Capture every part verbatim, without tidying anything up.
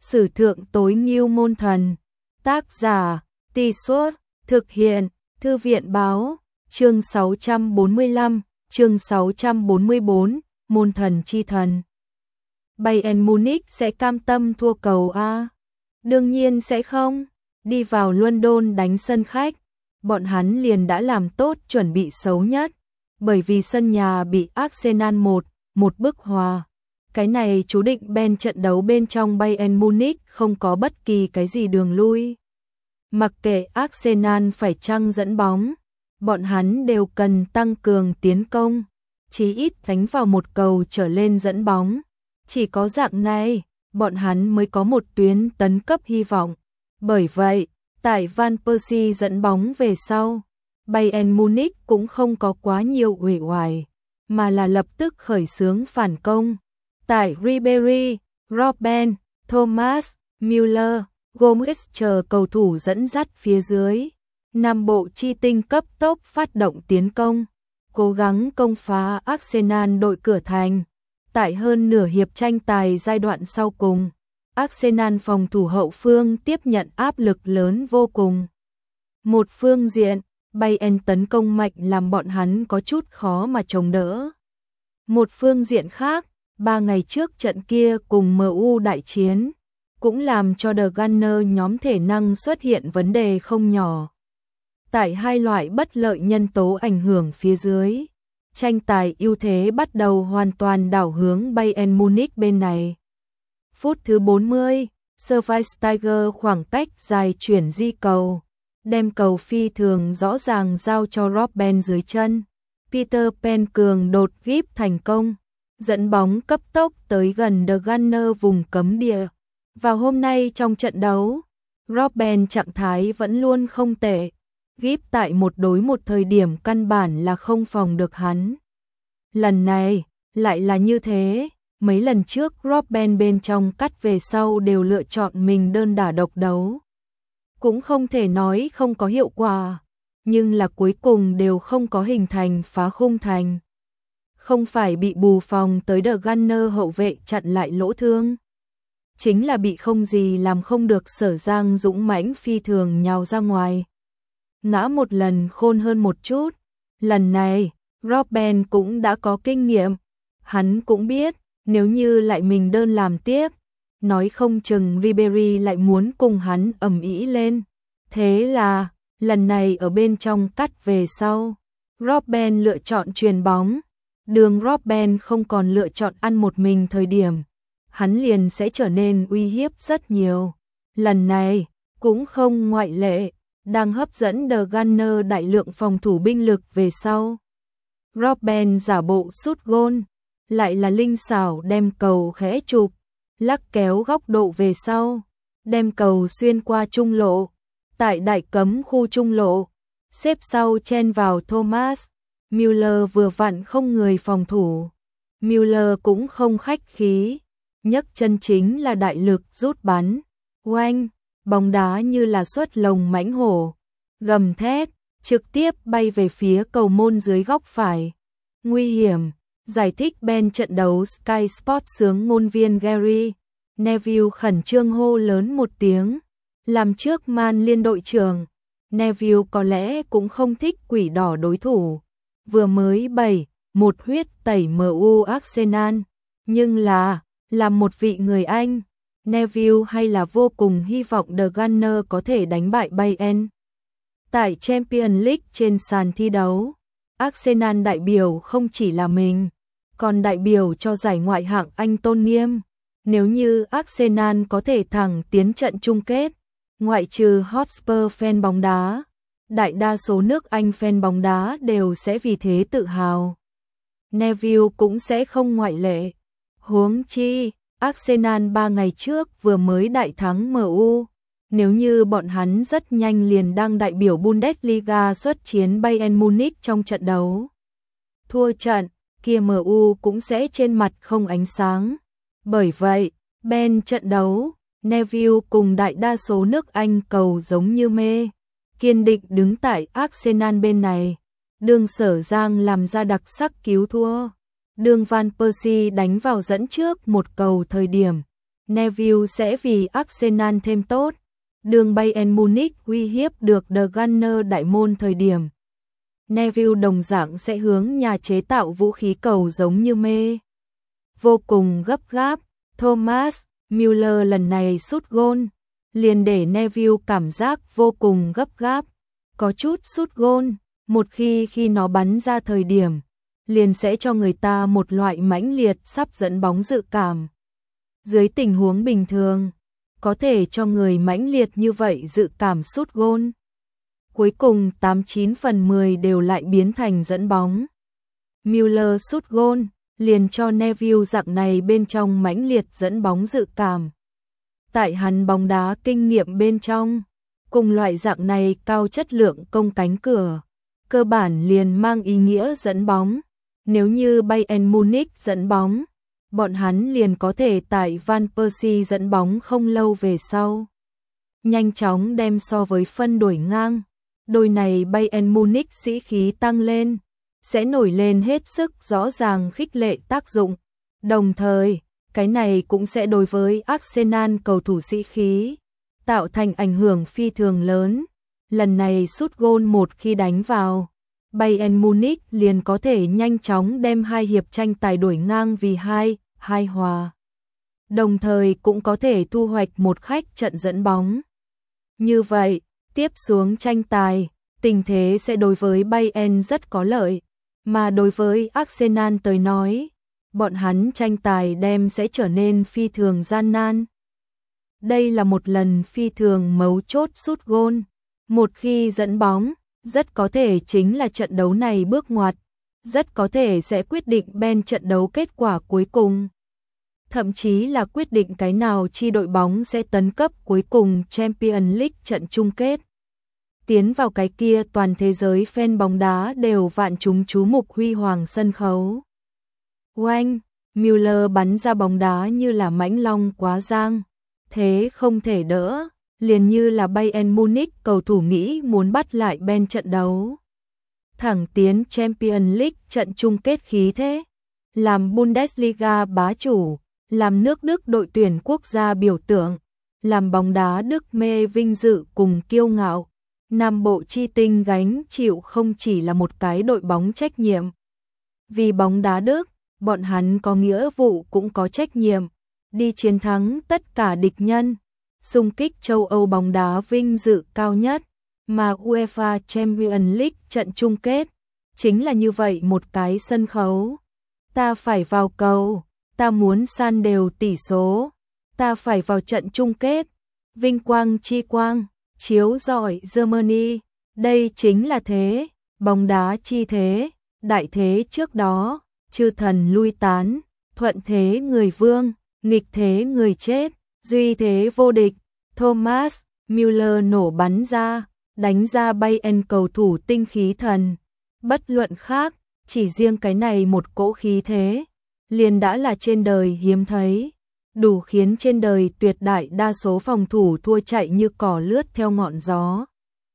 Sử thượng tối ngưu môn thần. Tác giả, Tì Suốt, thực hiện, Thư viện báo, chương sáu trăm bốn mươi lăm, chương sáu trăm bốn mươi bốn, môn thần chi thần. Bayern Munich sẽ cam tâm thua cầu A? Đương nhiên sẽ không. Đi vào London đánh sân khách, bọn hắn liền đã làm tốt chuẩn bị xấu nhất, bởi vì sân nhà bị Arsenal một, một bức hòa. Cái này chú định bên trận đấu bên trong Bayern Munich không có bất kỳ cái gì đường lui. Mặc kệ Arsenal phải chăng dẫn bóng, bọn hắn đều cần tăng cường tiến công, chí ít đánh vào một cầu trở lên dẫn bóng. Chỉ có dạng này, bọn hắn mới có một tuyến tấn cấp hy vọng. Bởi vậy, tại Van Persie dẫn bóng về sau, Bayern Munich cũng không có quá nhiều uể oải, mà là lập tức khởi xướng phản công. Tại Ribery, Robben, Thomas, Müller, Gomez chờ cầu thủ dẫn dắt phía dưới, Nam Bộ chi tinh cấp tốc phát động tiến công, cố gắng công phá Arsenal đội cửa thành. Tại hơn nửa hiệp tranh tài giai đoạn sau cùng, Arsenal phòng thủ hậu phương tiếp nhận áp lực lớn vô cùng. Một phương diện, Bayern tấn công mạnh làm bọn hắn có chút khó mà chống đỡ. Một phương diện khác, ba ngày trước trận kia cùng em u đại chiến, cũng làm cho The Gunner nhóm thể năng xuất hiện vấn đề không nhỏ. Tại hai loại bất lợi nhân tố ảnh hưởng phía dưới, tranh tài ưu thế bắt đầu hoàn toàn đảo hướng Bayern Munich bên này. Phút thứ bốn mươi, Schweinsteiger khoảng cách dài chuyển di cầu, đem cầu phi thường rõ ràng giao cho Robben dưới chân. Peter Pen cường đột gíp thành công, dẫn bóng cấp tốc tới gần The Gunner vùng cấm địa. Vào hôm nay trong trận đấu, Robben trạng thái vẫn luôn không tệ, gíp tại một đối một thời điểm căn bản là không phòng được hắn. Lần này, lại là như thế, mấy lần trước Robben bên trong cắt về sau đều lựa chọn mình đơn đả độc đấu. Cũng không thể nói không có hiệu quả, nhưng là cuối cùng đều không có hình thành phá khung thành. Không phải bị bù phòng tới The Gunner hậu vệ chặn lại lỗ thương, chính là bị không gì làm không được Sở Giang dũng mãnh phi thường nhào ra ngoài. Ngã một lần khôn hơn một chút, lần này, Robben cũng đã có kinh nghiệm, hắn cũng biết, nếu như lại mình đơn làm tiếp, nói không chừng Ribery lại muốn cùng hắn ầm ĩ lên. Thế là, lần này ở bên trong cắt về sau, Robben lựa chọn chuyền bóng. Đường Robben không còn lựa chọn ăn một mình thời điểm, hắn liền sẽ trở nên uy hiếp rất nhiều. Lần này, cũng không ngoại lệ, đang hấp dẫn The Gunner đại lượng phòng thủ binh lực về sau. Robben giả bộ sút gôn, lại là linh xảo đem cầu khẽ chụp, lắc kéo góc độ về sau, đem cầu xuyên qua trung lộ, tại đại cấm khu trung lộ, xếp sau chen vào Thomas. Müller vừa vặn không người phòng thủ, Müller cũng không khách khí, nhấc chân chính là đại lực rút bắn, oanh, bóng đá như là xuất lồng mãnh hổ, gầm thét, trực tiếp bay về phía cầu môn dưới góc phải. Nguy hiểm, giải thích bên trận đấu Sky Sports sướng ngôn viên Gary Neville khẩn trương hô lớn một tiếng, làm trước Man Liên đội trưởng, Neville có lẽ cũng không thích quỷ đỏ đối thủ. Vừa mới bảy một huyết tẩy em u Arsenal, nhưng là, làm một vị người Anh, Neville hay là vô cùng hy vọng The Gunner có thể đánh bại Bayern. Tại Champions League trên sàn thi đấu, Arsenal đại biểu không chỉ là mình, còn đại biểu cho giải ngoại hạng Anh tôn nghiêm. Nếu như Arsenal có thể thẳng tiến trận chung kết, ngoại trừ Hotspur fan bóng đá, đại đa số nước Anh fan bóng đá đều sẽ vì thế tự hào. Neville cũng sẽ không ngoại lệ. Huống chi, Arsenal ba ngày trước vừa mới đại thắng em u. Nếu như bọn hắn rất nhanh liền đang đại biểu Bundesliga xuất chiến Bayern Munich trong trận đấu. Thua trận, kia em u cũng sẽ trên mặt không ánh sáng. Bởi vậy, bên trận đấu, Neville cùng đại đa số nước Anh cầu giống như mê, kiên định đứng tại Arsenal bên này. Đường Sở Giang làm ra đặc sắc cứu thua. Đường Van Persie đánh vào dẫn trước một cầu thời điểm, Neville sẽ vì Arsenal thêm tốt. Đường Bayern Munich uy hiếp được The Gunner đại môn thời điểm. Neville đồng dạng sẽ hướng nhà chế tạo vũ khí cầu giống như mê. Vô cùng gấp gáp, Thomas Müller lần này sút gôn, liền để Neville cảm giác vô cùng gấp gáp, có chút sút gôn, một khi khi nó bắn ra thời điểm, liền sẽ cho người ta một loại mãnh liệt sắp dẫn bóng dự cảm. Dưới tình huống bình thường, có thể cho người mãnh liệt như vậy dự cảm sút gôn. Cuối cùng tám chín phần mười đều lại biến thành dẫn bóng. Müller sút gôn, liền cho Neville dạng này bên trong mãnh liệt dẫn bóng dự cảm. Tại hắn bóng đá kinh nghiệm bên trong, cùng loại dạng này cao chất lượng công cánh cửa, cơ bản liền mang ý nghĩa dẫn bóng. Nếu như Bayern Munich dẫn bóng, bọn hắn liền có thể tại Van Persie dẫn bóng không lâu về sau. Nhanh chóng đem so với phân đuổi ngang. Đôi này Bayern Munich sĩ khí tăng lên, sẽ nổi lên hết sức rõ ràng khích lệ tác dụng. Đồng thời, cái này cũng sẽ đối với Arsenal cầu thủ sĩ khí, tạo thành ảnh hưởng phi thường lớn. Lần này sút gôn một khi đánh vào, Bayern Munich liền có thể nhanh chóng đem hai hiệp tranh tài đuổi ngang vì hai, hai hòa. Đồng thời cũng có thể thu hoạch một khách trận dẫn bóng. Như vậy, tiếp xuống tranh tài, tình thế sẽ đối với Bayern rất có lợi, mà đối với Arsenal tới nói, bọn hắn tranh tài đem sẽ trở nên phi thường gian nan. Đây là một lần phi thường mấu chốt sút gôn, một khi dẫn bóng, rất có thể chính là trận đấu này bước ngoặt, rất có thể sẽ quyết định bên trận đấu kết quả cuối cùng. Thậm chí là quyết định cái nào chi đội bóng sẽ tấn cấp cuối cùng Champions League trận chung kết. Tiến vào cái kia toàn thế giới fan bóng đá đều vạn chúng chú mục huy hoàng sân khấu. Oanh, Müller bắn ra bóng đá như là mãnh long quá giang, thế không thể đỡ, liền như là Bayern Munich cầu thủ nghĩ muốn bắt lại bên trận đấu. Thẳng tiến Champions League trận chung kết khí thế, làm Bundesliga bá chủ, làm nước Đức đội tuyển quốc gia biểu tượng, làm bóng đá Đức mê vinh dự cùng kiêu ngạo. Nam Bộ chi tinh gánh chịu không chỉ là một cái đội bóng trách nhiệm. Vì bóng đá Đức, bọn hắn có nghĩa vụ cũng có trách nhiệm, đi chiến thắng tất cả địch nhân, xung kích châu Âu bóng đá vinh dự cao nhất, mà UEFA Champions League trận chung kết, chính là như vậy một cái sân khấu. Ta phải vào cầu, ta muốn san đều tỷ số, ta phải vào trận chung kết, vinh quang chi quang. Chiếu rọi Germany, đây chính là thế, bóng đá chi thế, đại thế trước đó, chư thần lui tán, thuận thế người vương, nghịch thế người chết, duy thế vô địch. Thomas Müller nổ bắn ra, đánh ra Bayern cầu thủ tinh khí thần. Bất luận khác, chỉ riêng cái này một cỗ khí thế, liền đã là trên đời hiếm thấy. Đủ khiến trên đời tuyệt đại đa số phòng thủ thua chạy như cỏ lướt theo ngọn gió.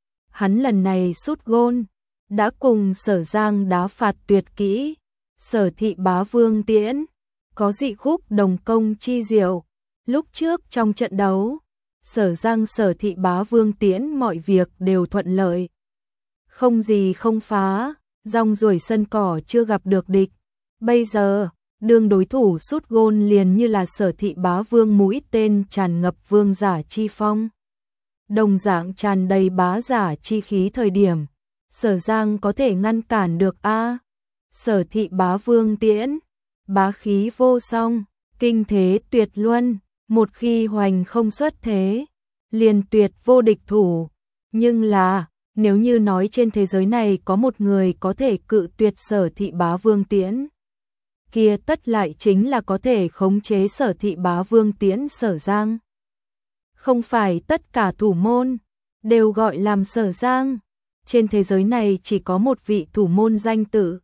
Hắn lần này sút gôn, đã cùng Sở Giang đá phạt tuyệt kỹ, Sở Thị Bá Vương Tiễn, có dị khúc đồng công chi diệu. Lúc trước trong trận đấu, Sở Giang Sở Thị Bá Vương Tiễn mọi việc đều thuận lợi. Không gì không phá, rong ruổi sân cỏ chưa gặp được địch. Bây giờ, đương đối thủ sút gôn liền như là Sở Thị Bá Vương mũi tên tràn ngập vương giả chi phong. Đồng dạng tràn đầy bá giả chi khí thời điểm, Sở Giang có thể ngăn cản được a. Sở Thị Bá Vương Tiễn, bá khí vô song, kinh thế tuyệt luân, một khi hoành không xuất thế, liền tuyệt vô địch thủ. Nhưng là, nếu như nói trên thế giới này có một người có thể cự tuyệt Sở Thị Bá Vương Tiễn, kia tất lại chính là có thể khống chế Sở Thị Bá Vương Tiễn Sở Giang. Không phải tất cả thủ môn đều gọi làm Sở Giang, trên thế giới này chỉ có một vị thủ môn danh tự,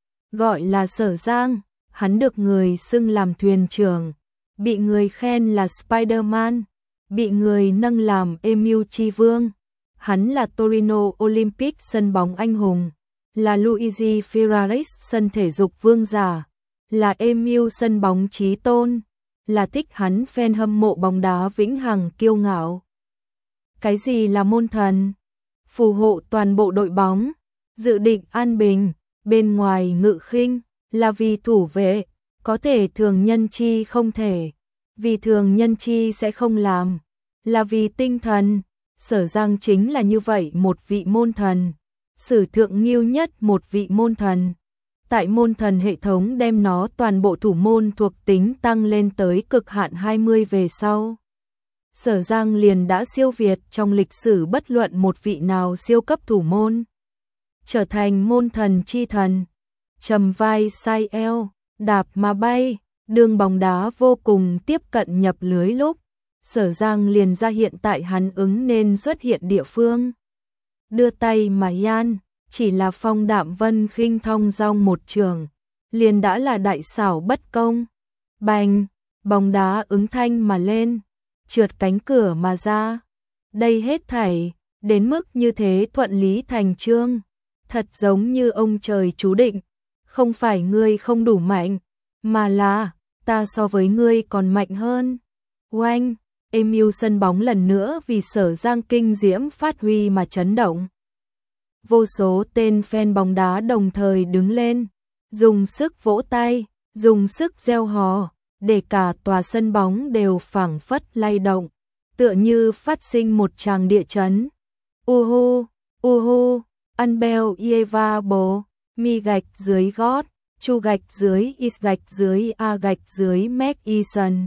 gọi là Sở Giang. Hắn được người xưng làm thuyền trưởng, bị người khen là Spider-Man, bị người nâng làm Emu Chi Vương. Hắn là Torino Olympic sân bóng anh hùng, là Luigi Ferraris sân thể dục vương giả, là Emu sân bóng chí tôn, là thích hắn fan hâm mộ bóng đá vĩnh hằng kiêu ngạo. Cái gì là môn thần? Phù hộ toàn bộ đội bóng, dự định an bình, bên ngoài ngự khinh, là vì thủ vệ, có thể thường nhân chi không thể, vì thường nhân chi sẽ không làm, là vì tinh thần. Sở Giang chính là như vậy một vị môn thần, sử thượng nghiêu nhất một vị môn thần. Tại môn thần hệ thống đem nó toàn bộ thủ môn thuộc tính tăng lên tới cực hạn hai mươi về sau. Sở Giang liền đã siêu việt trong lịch sử bất luận một vị nào siêu cấp thủ môn. Trở thành môn thần chi thần, trầm vai sai eo, đạp mà bay, đường bóng đá vô cùng tiếp cận nhập lưới lúc. Sở Giang liền ra hiện tại hắn ứng nên xuất hiện địa phương. Đưa tay mà yan, chỉ là phong đạm vân khinh thong dong một trường, liền đã là đại xảo bất công. Bành, bóng đá ứng thanh mà lên, trượt cánh cửa mà ra. Đây hết thảy, đến mức như thế thuận lý thành chương, thật giống như ông trời chú định. Không phải ngươi không đủ mạnh, mà là, ta so với ngươi còn mạnh hơn. Oanh, Emil sân bóng lần nữa vì Sở Giang kinh diễm phát huy mà chấn động. Vô số tên fan bóng đá đồng thời đứng lên, dùng sức vỗ tay, dùng sức reo hò, để cả tòa sân bóng đều phảng phất lay động, tựa như phát sinh một tràng địa chấn. Uhu, uhu, unbelievable, mi gạch dưới gót, chu gạch dưới is gạch dưới a gạch dưới Mason.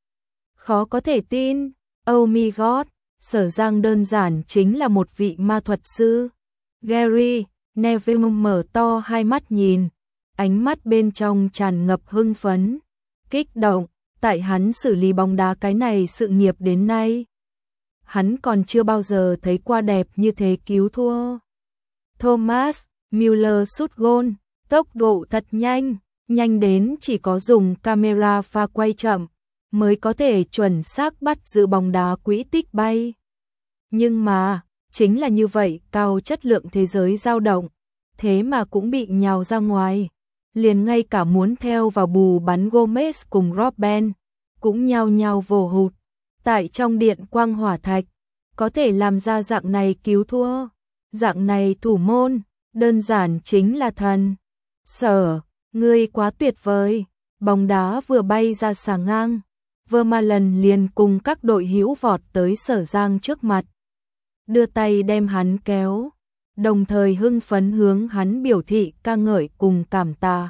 Khó có thể tin, oh my god, Sở Giang đơn giản chính là một vị ma thuật sư. Gary Neville mở to hai mắt nhìn, ánh mắt bên trong tràn ngập hưng phấn, kích động, tại hắn xử lý bóng đá cái này sự nghiệp đến nay. Hắn còn chưa bao giờ thấy qua đẹp như thế cứu thua. Thomas Müller sút gôn, tốc độ thật nhanh, nhanh đến chỉ có dùng camera pha quay chậm mới có thể chuẩn xác bắt giữ bóng đá quỹ tích bay. Nhưng mà, chính là như vậy cao chất lượng thế giới dao động, thế mà cũng bị nhào ra ngoài. Liền ngay cả muốn theo vào bù bắn Gomez cùng Robben, cũng nhao nhao vồ hụt. Tại trong điện quang hỏa thạch, có thể làm ra dạng này cứu thua, dạng này thủ môn, đơn giản chính là thần. Sở, ngươi quá tuyệt vời, bóng đá vừa bay ra xà ngang, Vermaelen liền cùng các đội hữu vọt tới Sở Giang trước mặt, đưa tay đem hắn kéo, đồng thời hưng phấn hướng hắn biểu thị ca ngợi cùng cảm tạ.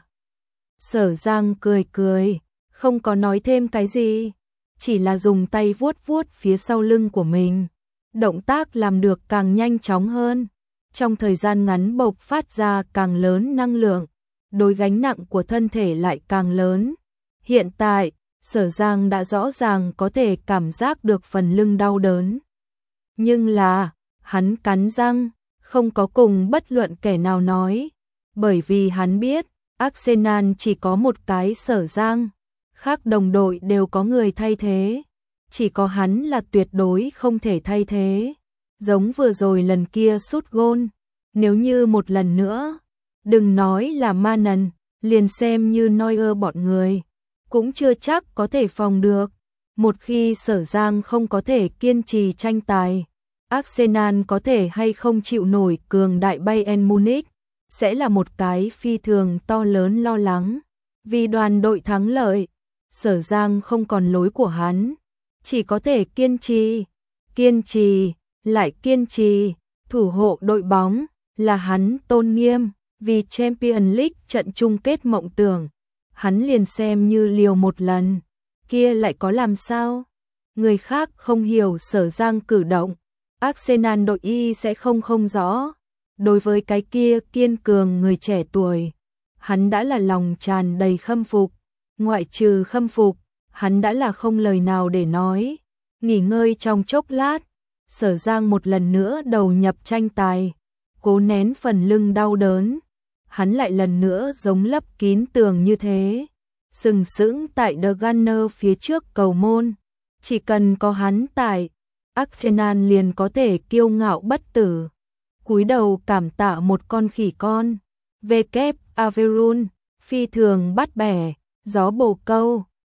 Sở Giang cười cười, không có nói thêm cái gì, chỉ là dùng tay vuốt vuốt phía sau lưng của mình, động tác làm được càng nhanh chóng hơn, trong thời gian ngắn bộc phát ra càng lớn năng lượng, đối gánh nặng của thân thể lại càng lớn. Hiện tại, Sở Giang đã rõ ràng có thể cảm giác được phần lưng đau đớn. Nhưng là, hắn cắn răng, không có cùng bất luận kẻ nào nói, bởi vì hắn biết, Arsenal chỉ có một cái Sở Giang, khác đồng đội đều có người thay thế, chỉ có hắn là tuyệt đối không thể thay thế. Giống vừa rồi lần kia sút gôn, nếu như một lần nữa, đừng nói là Manen, liền xem như Neuer bọn người, cũng chưa chắc có thể phòng được. Một khi Sở Giang không có thể kiên trì tranh tài, Arsenal có thể hay không chịu nổi cường đại Bayern Munich, sẽ là một cái phi thường to lớn lo lắng. Vì đoàn đội thắng lợi, Sở Giang không còn lối của hắn, chỉ có thể kiên trì, kiên trì, lại kiên trì, thủ hộ đội bóng, là hắn tôn nghiêm, vì Champions League trận chung kết mộng tưởng, hắn liền xem như liều một lần, kia lại có làm sao? Người khác không hiểu Sở Giang cử động, Arsenal đội y sẽ không không rõ. Đối với cái kia kiên cường người trẻ tuổi, hắn đã là lòng tràn đầy khâm phục, ngoại trừ khâm phục, hắn đã là không lời nào để nói. Nghỉ ngơi trong chốc lát, Sở Giang một lần nữa đầu nhập tranh tài, cố nén phần lưng đau đớn, hắn lại lần nữa giống lấp kín tường như thế, sừng sững tại The Gunner phía trước cầu môn, chỉ cần có hắn tại, Arsenal liền có thể kiêu ngạo bất tử. Cúi đầu cảm tạ một con khỉ con, vê kép Averun, phi thường bắt bẻ, gió bồ câu,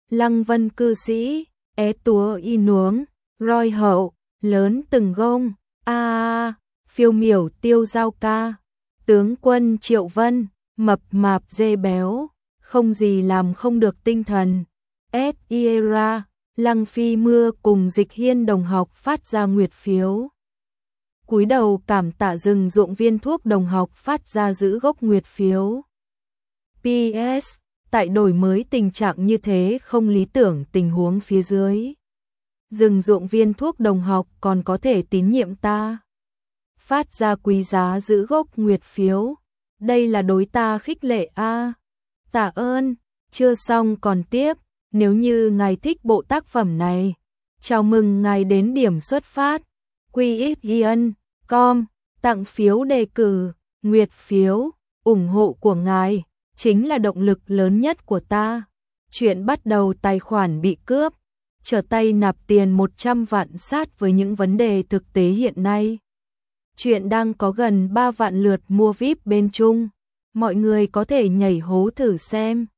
Lăng Vân cư sĩ, é túa y nuống, roi hậu, lớn từng gông, a a, phiêu miểu tiêu giao ca, tướng quân Triệu Vân, mập mạp dê béo, không gì làm không được tinh thần. S. Iera, Lăng Phi Mưa cùng Dịch Hiên đồng học phát ra nguyệt phiếu. Cúi đầu cảm tạ rừng ruộng viên thuốc đồng học phát ra giữ gốc nguyệt phiếu. pê ét. Tại đổi mới tình trạng như thế không lý tưởng tình huống phía dưới. Rừng ruộng viên thuốc đồng học còn có thể tín nhiệm ta. Phát ra quý giá giữ gốc nguyệt phiếu. Đây là đối ta khích lệ a. À. Tạ ơn, chưa xong còn tiếp. Nếu như ngài thích bộ tác phẩm này, chào mừng ngài đến điểm xuất phát quy ích yên com tặng phiếu đề cử, nguyệt phiếu, ủng hộ của ngài chính là động lực lớn nhất của ta. Chuyện bắt đầu tài khoản bị cướp, trở tay nạp tiền một trăm vạn sát với những vấn đề thực tế hiện nay. Chuyện đang có gần ba vạn lượt mua víp bên Trung, mọi người có thể nhảy hố thử xem.